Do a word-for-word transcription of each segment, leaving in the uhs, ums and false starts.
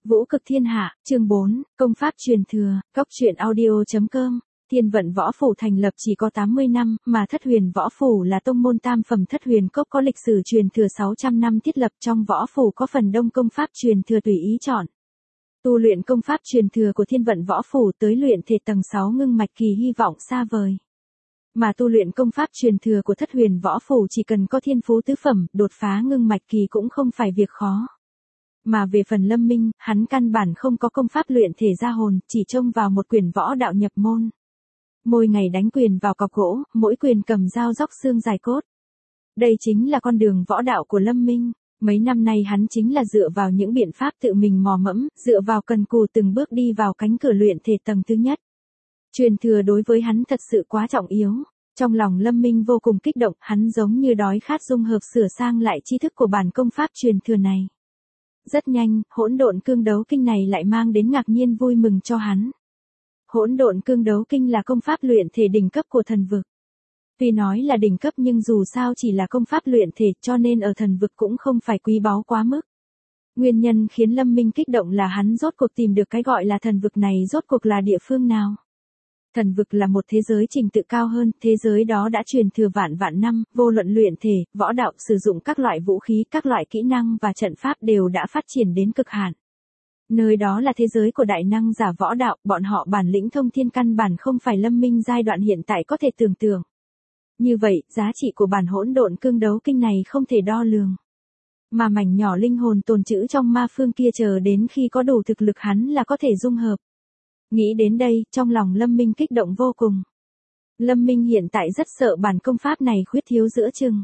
Vũ cực thiên hạ, chương bốn, công pháp truyền thừa, góc truyện audio chấm com. Thiên vận võ phủ thành lập chỉ có tám mươi năm, mà thất huyền võ phủ là tông môn tam phẩm thất huyền cốc có lịch sử truyền thừa sáu trăm năm thiết lập. Trong võ phủ có phần đông công pháp truyền thừa tùy ý chọn. Tu luyện công pháp truyền thừa của thiên vận võ phủ tới luyện thể tầng sáu ngưng mạch kỳ hy vọng xa vời. Mà tu luyện công pháp truyền thừa của thất huyền võ phủ chỉ cần có thiên phú tứ phẩm, đột phá ngưng mạch kỳ cũng không phải việc khó. Mà về phần Lâm Minh, hắn căn bản không có công pháp luyện thể ra hồn, chỉ trông vào một quyền võ đạo nhập môn. Mỗi ngày đánh quyền vào cọc gỗ, mỗi quyền cầm dao róc xương dài cốt. Đây chính là con đường võ đạo của Lâm Minh. Mấy năm nay hắn chính là dựa vào những biện pháp tự mình mò mẫm, dựa vào cần cù từng bước đi vào cánh cửa luyện thể tầng thứ nhất. Truyền thừa đối với hắn thật sự quá trọng yếu. Trong lòng Lâm Minh vô cùng kích động, hắn giống như đói khát dung hợp sửa sang lại tri thức của bản công pháp truyền thừa này. Rất nhanh, hỗn độn cương đấu kinh này lại mang đến ngạc nhiên vui mừng cho hắn. Hỗn độn cương đấu kinh là công pháp luyện thể đỉnh cấp của thần vực. Tuy nói là đỉnh cấp nhưng dù sao chỉ là công pháp luyện thể cho nên ở thần vực cũng không phải quý báu quá mức. Nguyên nhân khiến Lâm Minh kích động là hắn rốt cuộc tìm được cái gọi là thần vực này rốt cuộc là địa phương nào. Thần vực là một thế giới trình tự cao hơn, thế giới đó đã truyền thừa vạn vạn năm, vô luận luyện thể, võ đạo, sử dụng các loại vũ khí, các loại kỹ năng và trận pháp đều đã phát triển đến cực hạn. Nơi đó là thế giới của đại năng giả võ đạo, bọn họ bản lĩnh thông thiên căn bản không phải Lâm Minh giai đoạn hiện tại có thể tưởng tượng. Như vậy, giá trị của bản hỗn độn cương đấu kinh này không thể đo lường. Mà mảnh nhỏ linh hồn tồn trữ trong ma phương kia chờ đến khi có đủ thực lực hắn là có thể dung hợp. Nghĩ đến đây, trong lòng Lâm Minh kích động vô cùng. Lâm Minh hiện tại rất sợ bản công pháp này khuyết thiếu giữa chừng.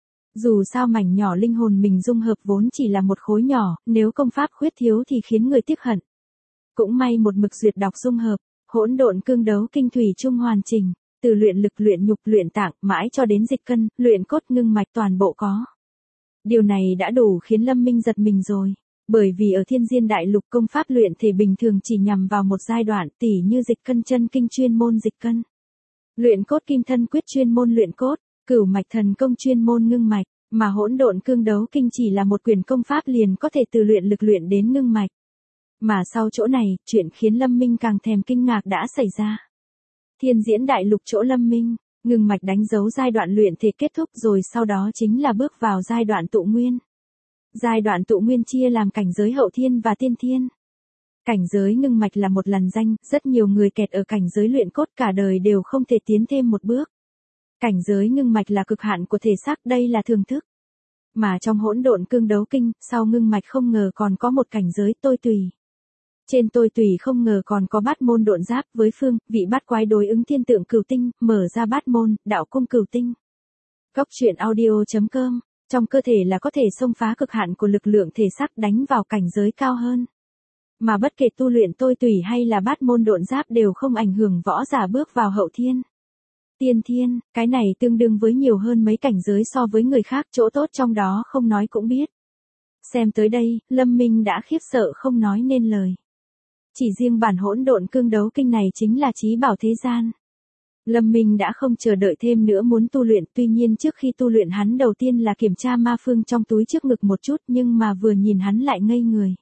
Dù sao mảnh nhỏ linh hồn mình dung hợp vốn chỉ là một khối nhỏ, nếu công pháp khuyết thiếu thì khiến người tiếc hận. Cũng may một mực duyệt đọc dung hợp, hỗn độn cương đấu kinh thủy chung hoàn chỉnh, từ luyện lực luyện nhục luyện tạng mãi cho đến dịch cân, luyện cốt ngưng mạch toàn bộ có. Điều này đã đủ khiến Lâm Minh giật mình rồi. Bởi vì ở thiên diên đại lục công pháp luyện thể bình thường chỉ nhằm vào một giai đoạn tỉ như dịch cân chân kinh chuyên môn dịch cân. Luyện cốt kim thân quyết chuyên môn luyện cốt, cửu mạch thần công chuyên môn ngưng mạch, mà hỗn độn cương đấu kinh chỉ là một quyền công pháp liền có thể từ luyện lực luyện đến ngưng mạch. Mà sau chỗ này, chuyện khiến Lâm Minh càng thèm kinh ngạc đã xảy ra. Thiên diễn đại lục chỗ Lâm Minh, ngưng mạch đánh dấu giai đoạn luyện thể kết thúc rồi sau đó chính là bước vào giai đoạn tụ nguyên. Giai đoạn tụ nguyên chia làm cảnh giới hậu thiên và tiên thiên. Cảnh giới ngưng mạch là một lằn danh, rất nhiều người kẹt ở cảnh giới luyện cốt cả đời đều không thể tiến thêm một bước. Cảnh giới ngưng mạch là cực hạn của thể xác, đây là thường thức. Mà trong hỗn độn cương đấu kinh, sau ngưng mạch không ngờ còn có một cảnh giới tôi tùy. Trên tôi tùy không ngờ còn có bát môn độn giáp với phương, vị bát quái đối ứng thiên tượng cửu tinh, mở ra bát môn, đạo cung cửu tinh. Góc truyện audio chấm com. Trong cơ thể là có thể xông phá cực hạn của lực lượng thể xác đánh vào cảnh giới cao hơn. Mà bất kể tu luyện tôi tùy hay là bát môn độn giáp đều không ảnh hưởng võ giả bước vào hậu thiên. Tiên thiên, cái này tương đương với nhiều hơn mấy cảnh giới so với người khác, chỗ tốt trong đó không nói cũng biết. Xem tới đây, Lâm Minh đã khiếp sợ không nói nên lời. Chỉ riêng bản hỗn độn cương đấu kinh này chính là chí bảo thế gian. Lâm Minh đã không chờ đợi thêm nữa muốn tu luyện, tuy nhiên trước khi tu luyện hắn đầu tiên là kiểm tra ma phương trong túi trước ngực một chút nhưng mà vừa nhìn hắn lại ngây người.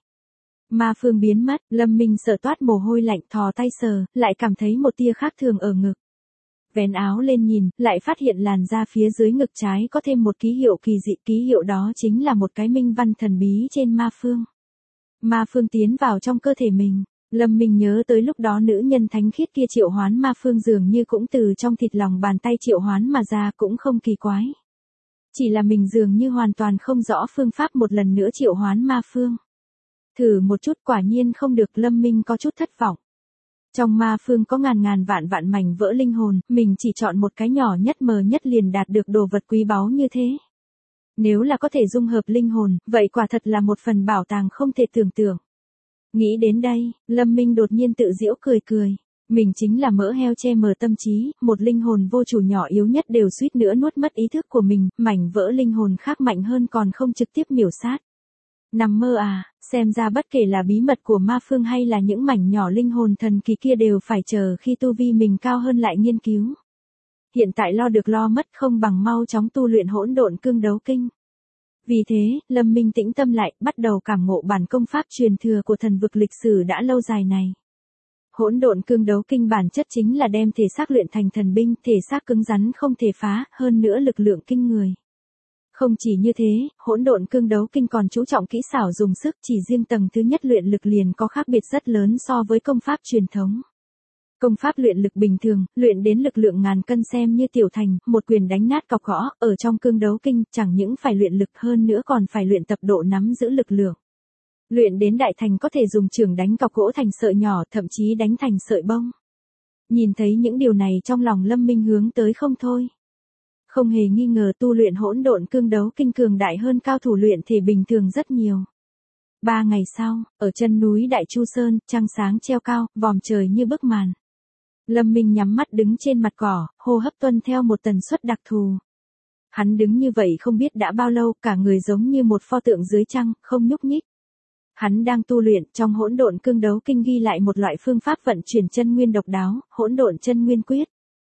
Ma phương biến mất, Lâm Minh sợ toát mồ hôi lạnh thò tay sờ, lại cảm thấy một tia khác thường ở ngực. Vén áo lên nhìn, lại phát hiện làn da phía dưới ngực trái có thêm một ký hiệu kỳ dị, ký hiệu đó chính là một cái minh văn thần bí trên ma phương. Ma phương tiến vào trong cơ thể mình. Lâm Minh nhớ tới lúc đó nữ nhân thánh khiết kia triệu hoán ma phương dường như cũng từ trong thịt lòng bàn tay triệu hoán mà ra cũng không kỳ quái. Chỉ là mình dường như hoàn toàn không rõ phương pháp một lần nữa triệu hoán ma phương. Thử một chút quả nhiên không được, Lâm Minh có chút thất vọng. Trong ma phương có ngàn ngàn vạn vạn mảnh vỡ linh hồn, mình chỉ chọn một cái nhỏ nhất mờ nhất liền đạt được đồ vật quý báu như thế. Nếu là có thể dung hợp linh hồn, vậy quả thật là một phần bảo tàng không thể tưởng tượng. Nghĩ đến đây, Lâm Minh đột nhiên tự giễu cười cười. Mình chính là mỡ heo che mờ tâm trí, một linh hồn vô chủ nhỏ yếu nhất đều suýt nữa nuốt mất ý thức của mình, mảnh vỡ linh hồn khác mạnh hơn còn không trực tiếp miểu sát. Nằm mơ à, xem ra bất kể là bí mật của ma phương hay là những mảnh nhỏ linh hồn thần kỳ kia đều phải chờ khi tu vi mình cao hơn lại nghiên cứu. Hiện tại lo được lo mất không bằng mau chóng tu luyện hỗn độn cương đấu kinh. Vì thế, Lâm Minh tĩnh tâm lại, bắt đầu cảm ngộ bản công pháp truyền thừa của thần vực lịch sử đã lâu dài này. Hỗn độn cương đấu kinh bản chất chính là đem thể xác luyện thành thần binh, thể xác cứng rắn không thể phá, hơn nữa lực lượng kinh người. Không chỉ như thế, hỗn độn cương đấu kinh còn chú trọng kỹ xảo dùng sức, chỉ riêng tầng thứ nhất luyện lực liền có khác biệt rất lớn so với công pháp truyền thống. Công pháp luyện lực bình thường, luyện đến lực lượng ngàn cân xem như tiểu thành, một quyền đánh nát cọc gõ, ở trong cương đấu kinh, chẳng những phải luyện lực hơn nữa còn phải luyện tập độ nắm giữ lực lượng. Luyện đến đại thành có thể dùng chưởng đánh cọc gỗ thành sợi nhỏ, thậm chí đánh thành sợi bông. Nhìn thấy những điều này trong lòng Lâm Minh hướng tới không thôi. Không hề nghi ngờ tu luyện hỗn độn cương đấu kinh cường đại hơn cao thủ luyện thể bình thường rất nhiều. Ba ngày sau, ở chân núi Đại Chu Sơn, trăng sáng treo cao, vòm trời như bức màn. Lâm Minh nhắm mắt đứng trên mặt cỏ, hô hấp tuân theo một tần suất đặc thù. Hắn đứng như vậy không biết đã bao lâu, cả người giống như một pho tượng dưới trăng, không nhúc nhích. Hắn đang tu luyện, trong hỗn độn cương đấu kinh ghi lại một loại phương pháp vận chuyển chân nguyên độc đáo, hỗn độn chân nguyên quyết.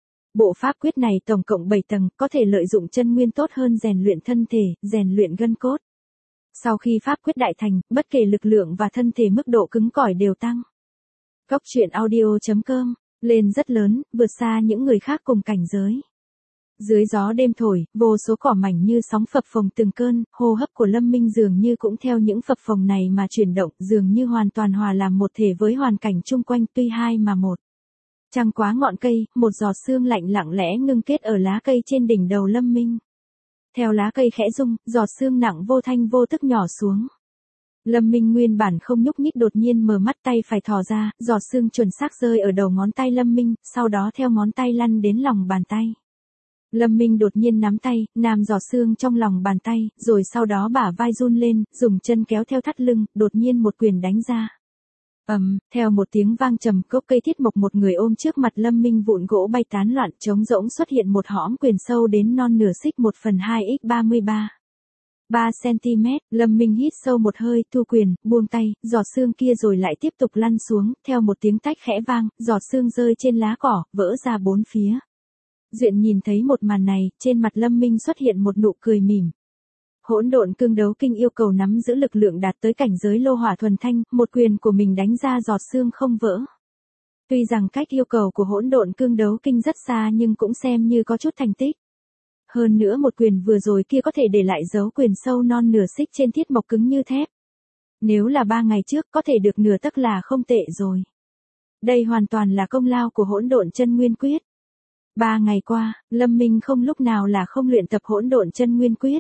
Bộ pháp quyết này tổng cộng bảy tầng, có thể lợi dụng chân nguyên tốt hơn rèn luyện thân thể, rèn luyện gân cốt. Sau khi pháp quyết đại thành, bất kể lực lượng và thân thể mức độ cứng cỏi đều tăng. Cốc truyện audio chấm com, lên rất lớn, vượt xa những người khác cùng cảnh giới. Dưới gió đêm thổi, vô số cỏ mảnh như sóng phập phồng từng cơn, hô hấp của Lâm Minh dường như cũng theo những phập phồng này mà chuyển động, dường như hoàn toàn hòa làm một thể với hoàn cảnh chung quanh, tuy hai mà một. Trăng quá ngọn cây, một giọt sương lạnh lặng lẽ ngưng kết ở lá cây trên đỉnh đầu Lâm Minh. Theo lá cây khẽ rung, giọt sương nặng vô thanh vô tức nhỏ xuống. Lâm Minh nguyên bản không nhúc nhích đột nhiên mở mắt, tay phải thò ra, giọt sương chuẩn xác rơi ở đầu ngón tay Lâm Minh, sau đó theo ngón tay lăn đến lòng bàn tay. Lâm Minh đột nhiên nắm tay, nam giọt sương trong lòng bàn tay, rồi sau đó bả vai run lên, dùng chân kéo theo thắt lưng, đột nhiên một quyền đánh ra. ầm, um, theo một tiếng vang trầm, gốc cây thiết mộc một người ôm trước mặt Lâm Minh vụn gỗ bay tán loạn, trống rỗng xuất hiện một hõm quyền sâu đến non nửa xích một phần hai x ba mươi ba. ba xăng-ti-mét, Lâm Minh hít sâu một hơi, thu quyền, buông tay, giọt sương kia rồi lại tiếp tục lăn xuống, theo một tiếng tách khẽ vang, giọt sương rơi trên lá cỏ, vỡ ra bốn phía. Duyện nhìn thấy một màn này, trên mặt Lâm Minh xuất hiện một nụ cười mỉm. Hỗn độn cương đấu kinh yêu cầu nắm giữ lực lượng đạt tới cảnh giới lô hỏa thuần thanh, một quyền của mình đánh ra giọt sương không vỡ. Tuy rằng cách yêu cầu của hỗn độn cương đấu kinh rất xa nhưng cũng xem như có chút thành tích. Hơn nữa một quyền vừa rồi kia có thể để lại dấu quyền sâu non nửa xích trên thiết mộc cứng như thép. Nếu là ba ngày trước có thể được nửa tấc là không tệ rồi. Đây hoàn toàn là công lao của hỗn độn chân nguyên quyết. Ba ngày qua, Lâm Minh không lúc nào là không luyện tập hỗn độn chân nguyên quyết.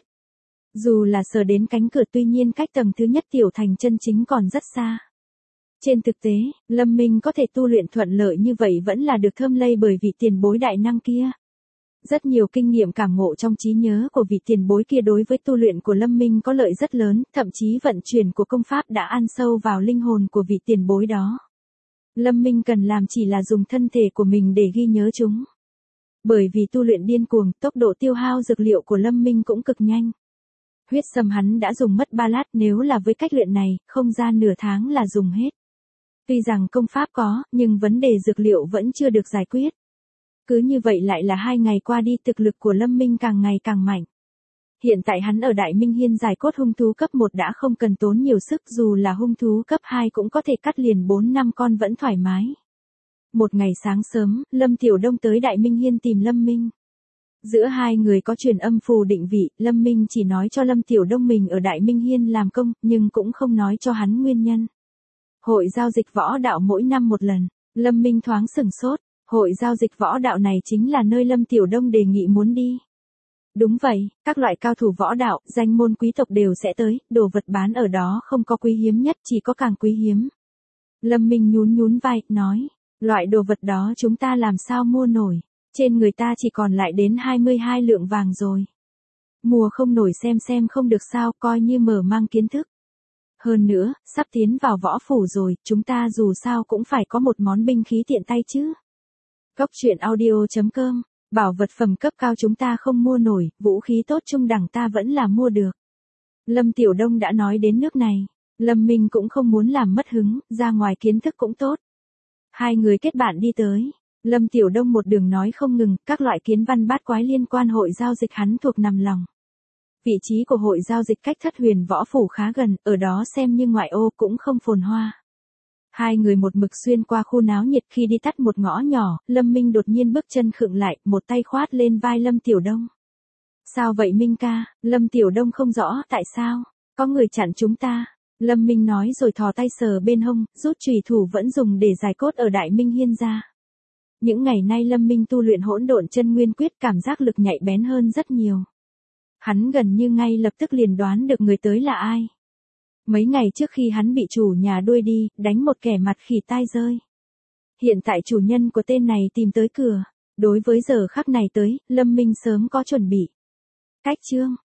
Dù là sờ đến cánh cửa, tuy nhiên cách tầng thứ nhất tiểu thành chân chính còn rất xa. Trên thực tế, Lâm Minh có thể tu luyện thuận lợi như vậy vẫn là được thơm lây bởi vị tiền bối đại năng kia. Rất nhiều kinh nghiệm cảm ngộ trong trí nhớ của vị tiền bối kia đối với tu luyện của Lâm Minh có lợi rất lớn, thậm chí vận chuyển của công pháp đã ăn sâu vào linh hồn của vị tiền bối đó. Lâm Minh cần làm chỉ là dùng thân thể của mình để ghi nhớ chúng. Bởi vì tu luyện điên cuồng, tốc độ tiêu hao dược liệu của Lâm Minh cũng cực nhanh. Huyết sâm hắn đã dùng mất ba lát, nếu là với cách luyện này, không ra nửa tháng là dùng hết. Tuy rằng công pháp có, nhưng vấn đề dược liệu vẫn chưa được giải quyết. Cứ như vậy lại là hai ngày qua đi, thực lực của Lâm Minh càng ngày càng mạnh. Hiện tại hắn ở Đại Minh Hiên giải cốt hung thú cấp một đã không cần tốn nhiều sức, dù là hung thú cấp hai cũng có thể cắt liền bốn năm con vẫn thoải mái. Một ngày sáng sớm, Lâm Tiểu Đông tới Đại Minh Hiên tìm Lâm Minh. Giữa hai người có truyền âm phù định vị, Lâm Minh chỉ nói cho Lâm Tiểu Đông mình ở Đại Minh Hiên làm công, nhưng cũng không nói cho hắn nguyên nhân. Hội giao dịch võ đạo mỗi năm một lần, Lâm Minh thoáng sửng sốt, hội giao dịch võ đạo này chính là nơi Lâm Tiểu Đông đề nghị muốn đi. Đúng vậy, các loại cao thủ võ đạo, danh môn quý tộc đều sẽ tới, đồ vật bán ở đó không có quý hiếm nhất, chỉ có càng quý hiếm. Lâm Minh nhún nhún vai, nói, loại đồ vật đó chúng ta làm sao mua nổi, trên người ta chỉ còn lại đến hai mươi hai lượng vàng rồi. Mua không nổi xem xem không được sao, coi như mở mang kiến thức. Hơn nữa, sắp tiến vào võ phủ rồi, chúng ta dù sao cũng phải có một món binh khí tiện tay chứ. Cốc truyện audio chấm com, bảo vật phẩm cấp cao chúng ta không mua nổi, vũ khí tốt trung đẳng ta vẫn là mua được. Lâm Tiểu Đông đã nói đến nước này, Lâm Minh cũng không muốn làm mất hứng, ra ngoài kiến thức cũng tốt. Hai người kết bạn đi tới, Lâm Tiểu Đông một đường nói không ngừng, các loại kiến văn bát quái liên quan hội giao dịch hắn thuộc nằm lòng. Vị trí của hội giao dịch cách Thất Huyền Võ Phủ khá gần, ở đó xem như ngoại ô cũng không phồn hoa. Hai người một mực xuyên qua khu náo nhiệt, khi đi tắt một ngõ nhỏ, Lâm Minh đột nhiên bước chân khựng lại, một tay khoát lên vai Lâm Tiểu Đông. Sao vậy Minh ca? Lâm Tiểu Đông không rõ, tại sao? Có người chặn chúng ta. Lâm Minh nói rồi thò tay sờ bên hông, rút chùy thủ vẫn dùng để giải cốt ở Đại Minh Hiên ra. Những ngày nay Lâm Minh tu luyện hỗn độn chân nguyên quyết, cảm giác lực nhạy bén hơn rất nhiều. Hắn gần như ngay lập tức liền đoán được người tới là ai. Mấy ngày trước khi hắn bị chủ nhà đuổi đi, đánh một kẻ mặt khỉ tai rơi. Hiện tại chủ nhân của tên này tìm tới cửa. Đối với giờ khắc này tới, Lâm Minh sớm có chuẩn bị. Cách chương